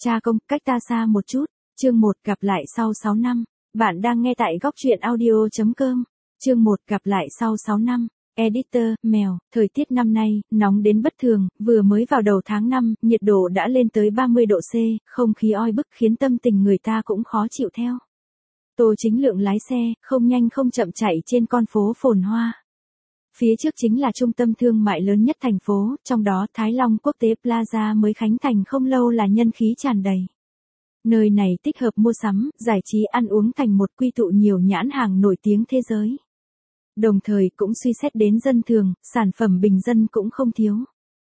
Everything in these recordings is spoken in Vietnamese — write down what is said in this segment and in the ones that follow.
Cha công, cách ta xa một chút. Chương 1 gặp lại sau 6 năm. Bạn đang nghe tại góc truyện audio.com. Chương 1 gặp lại sau 6 năm. Editor, mèo, thời tiết năm nay, nóng đến bất thường, vừa mới vào đầu tháng 5, nhiệt độ đã lên tới 30 độ C, không khí oi bức khiến tâm tình người ta cũng khó chịu theo. Tô Chính Lượng lái xe, không nhanh không chậm chạy trên con phố phồn hoa. Phía trước chính là trung tâm thương mại lớn nhất thành phố, trong đó Thái Long Quốc tế Plaza mới khánh thành không lâu là nhân khí tràn đầy. Nơi này tích hợp mua sắm, giải trí ăn uống thành một quy tụ nhiều nhãn hàng nổi tiếng thế giới. Đồng thời cũng suy xét đến dân thường, sản phẩm bình dân cũng không thiếu.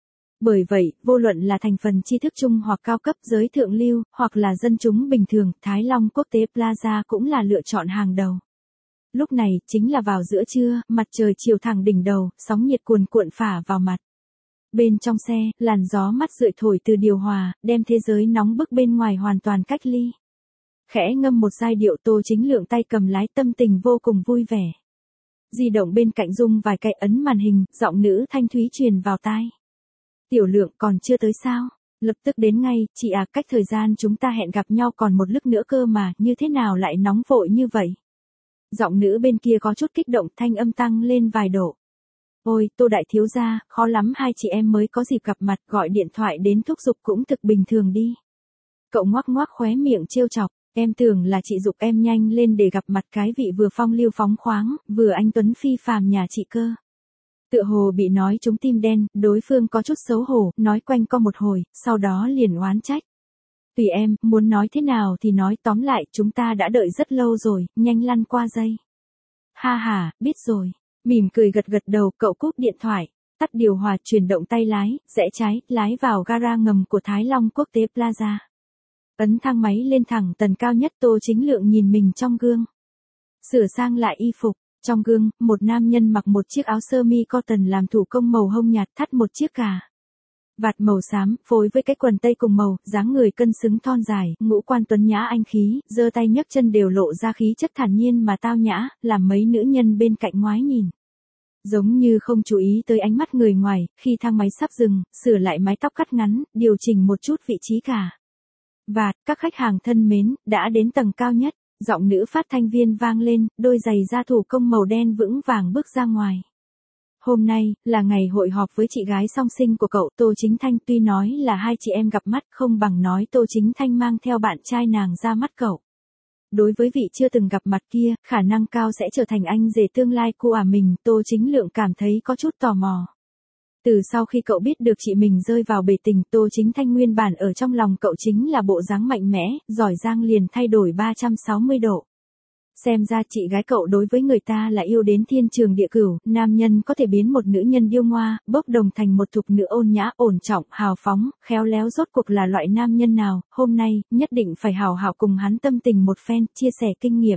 Bởi vậy, vô luận là thành phần tri thức trung hoặc cao cấp giới thượng lưu, hoặc là dân chúng bình thường, Thái Long Quốc tế Plaza cũng là lựa chọn hàng đầu. Lúc này, chính là vào giữa trưa, mặt trời chiều thẳng đỉnh đầu, sóng nhiệt cuồn cuộn phả vào mặt. Bên trong xe, làn gió mát rượi thổi từ điều hòa, đem thế giới nóng bức bên ngoài hoàn toàn cách ly. Khẽ ngâm một giai điệu, Tô Chính Lượng tay cầm lái, tâm tình vô cùng vui vẻ. Di động bên cạnh rung vài cái, ấn màn hình, giọng nữ thanh thúy truyền vào tai. Tiểu Lượng, còn chưa tới sao? Lập tức đến ngay, chị à, cách thời gian chúng ta hẹn gặp nhau còn một lúc nữa cơ mà, như thế nào lại nóng vội như vậy? Giọng nữ bên kia có chút kích động, thanh âm tăng lên vài độ. Ôi, Tô đại thiếu gia, khó lắm hai chị em mới có dịp gặp mặt, gọi điện thoại đến thúc giục cũng thực bình thường đi. Cậu ngoác ngoác khóe miệng trêu chọc, em tưởng là chị giục em nhanh lên để gặp mặt cái vị vừa phong lưu phóng khoáng, vừa anh tuấn phi phàm nhà chị cơ. Tựa hồ bị nói trúng tim đen, đối phương có chút xấu hổ, nói quanh co một hồi, sau đó liền oán trách. Tùy em, muốn nói thế nào thì nói, tóm lại, chúng ta đã đợi rất lâu rồi, nhanh lăn qua dây. Ha ha, biết rồi. Mỉm cười gật gật đầu, cậu cúp điện thoại, tắt điều hòa, chuyển động tay lái, rẽ trái, lái vào gara ngầm của Thái Long Quốc tế Plaza. Ấn thang máy lên thẳng tầng cao nhất, Tô Chính Lượng nhìn mình trong gương. Sửa sang lại y phục, trong gương, một nam nhân mặc một chiếc áo sơ mi cotton làm thủ công màu hông nhạt, thắt một chiếc cà vạt màu xám, phối với cái quần tây cùng màu, dáng người cân xứng thon dài, ngũ quan tuấn nhã anh khí, giơ tay nhấc chân đều lộ ra khí chất thản nhiên mà tao nhã, làm mấy nữ nhân bên cạnh ngoái nhìn. Giống như không chú ý tới ánh mắt người ngoài, khi thang máy sắp dừng, sửa lại mái tóc cắt ngắn, điều chỉnh một chút vị trí cà vạt, các khách hàng thân mến, đã đến tầng cao nhất, giọng nữ phát thanh viên vang lên, đôi giày da thủ công màu đen vững vàng bước ra ngoài. Hôm nay, là ngày hội họp với chị gái song sinh của cậu, Tô Chính Thanh, tuy nói là hai chị em gặp mắt không bằng nói Tô Chính Thanh mang theo bạn trai nàng ra mắt cậu. Đối với vị chưa từng gặp mặt kia, khả năng cao sẽ trở thành anh rể tương lai của mình, Tô Chính Lượng cảm thấy có chút tò mò. Từ sau khi cậu biết được chị mình rơi vào bể tình, Tô Chính Thanh nguyên bản ở trong lòng cậu chính là bộ dáng mạnh mẽ, giỏi giang liền thay đổi 360 độ. Xem ra chị gái cậu đối với người ta là yêu đến thiên trường địa cửu, nam nhân có thể biến một nữ nhân điêu ngoa, bốc đồng thành một thục nữ ôn nhã, ổn trọng, hào phóng, khéo léo, rốt cuộc là loại nam nhân nào, hôm nay, nhất định phải hào hào cùng hắn tâm tình một phen, chia sẻ kinh nghiệm.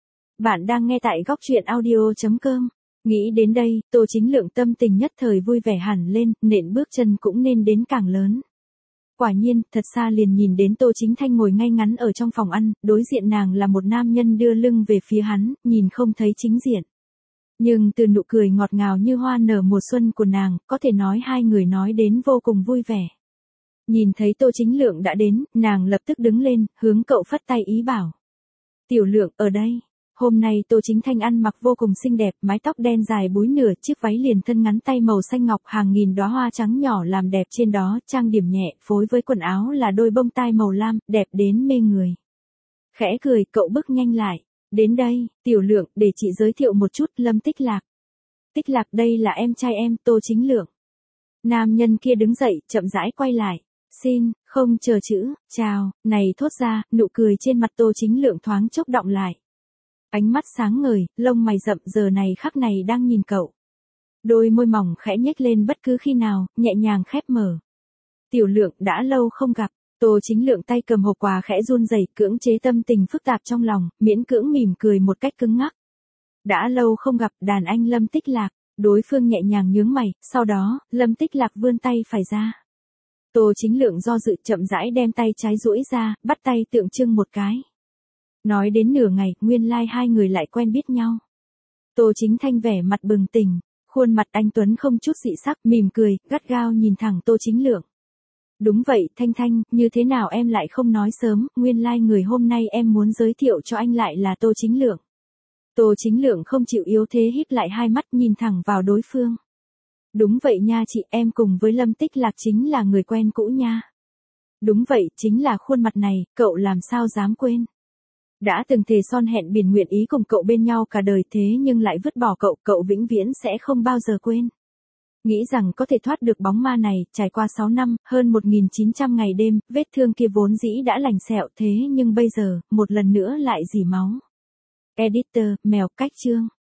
Bạn đang nghe tại góc truyện audio.com. Nghĩ đến đây, Tô Chính Lượng tâm tình nhất thời vui vẻ hẳn lên, nện bước chân cũng nên đến càng lớn. Quả nhiên, thật xa liền nhìn đến Tô Chính Thanh ngồi ngay ngắn ở trong phòng ăn, đối diện nàng là một nam nhân đưa lưng về phía hắn, nhìn không thấy chính diện. Nhưng từ nụ cười ngọt ngào như hoa nở mùa xuân của nàng, có thể nói hai người nói đến vô cùng vui vẻ. Nhìn thấy Tô Chính Lượng đã đến, nàng lập tức đứng lên, hướng cậu phất tay ý bảo. Tiểu Lượng, ở đây. Hôm nay Tô Chính Thanh ăn mặc vô cùng xinh đẹp, mái tóc đen dài búi nửa, chiếc váy liền thân ngắn tay màu xanh ngọc, hàng nghìn đóa hoa trắng nhỏ làm đẹp trên đó, trang điểm nhẹ, phối với quần áo là đôi bông tai màu lam, đẹp đến mê người. Khẽ cười, cậu bước nhanh lại. Đến đây, Tiểu Lượng, để chị giới thiệu một chút, Lâm Tích Lạc. Tích Lạc, đây là em trai em, Tô Chính Lượng. Nam nhân kia đứng dậy, chậm rãi quay lại. Xin, không chờ chữ, chào, này thốt ra, nụ cười trên mặt Tô Chính Lượng thoáng chốc đọng lại. Ánh mắt sáng ngời, lông mày rậm giờ này khắc này đang nhìn cậu. Đôi môi mỏng khẽ nhếch lên bất cứ khi nào, nhẹ nhàng khép mở. Tiểu Lượng, đã lâu không gặp. Tô Chính Lượng tay cầm hộp quà khẽ run rẩy, cưỡng chế tâm tình phức tạp trong lòng, miễn cưỡng mỉm cười một cách cứng ngắc. Đã lâu không gặp, đàn anh Lâm Tích Lạc. Đối phương nhẹ nhàng nhướng mày, sau đó, Lâm Tích Lạc vươn tay phải ra. Tô Chính Lượng do dự, chậm rãi đem tay trái duỗi ra, bắt tay tượng trưng một cái. Nói đến nửa ngày, nguyên lai hai người lại quen biết nhau. Tô Chính Thanh vẻ mặt bừng tỉnh, khuôn mặt anh tuấn không chút dị sắc, mỉm cười, gắt gao nhìn thẳng Tô Chính Lượng. Đúng vậy, Thanh Thanh, như thế nào em lại không nói sớm, nguyên lai người hôm nay em muốn giới thiệu cho anh lại là Tô Chính Lượng. Tô Chính Lượng không chịu yếu thế híp lại hai mắt nhìn thẳng vào đối phương. Đúng vậy nha chị, em cùng với Lâm Tích Lạc chính là người quen cũ nha. Đúng vậy, chính là khuôn mặt này, cậu làm sao dám quên. Đã từng thề son hẹn biển nguyện ý cùng cậu bên nhau cả đời thế nhưng lại vứt bỏ cậu, cậu vĩnh viễn sẽ không bao giờ quên. Nghĩ rằng có thể thoát được bóng ma này, trải qua 6 năm, hơn 1900 ngày đêm, vết thương kia vốn dĩ đã lành sẹo thế nhưng bây giờ, một lần nữa lại rỉ máu. Editor, mèo cách chương.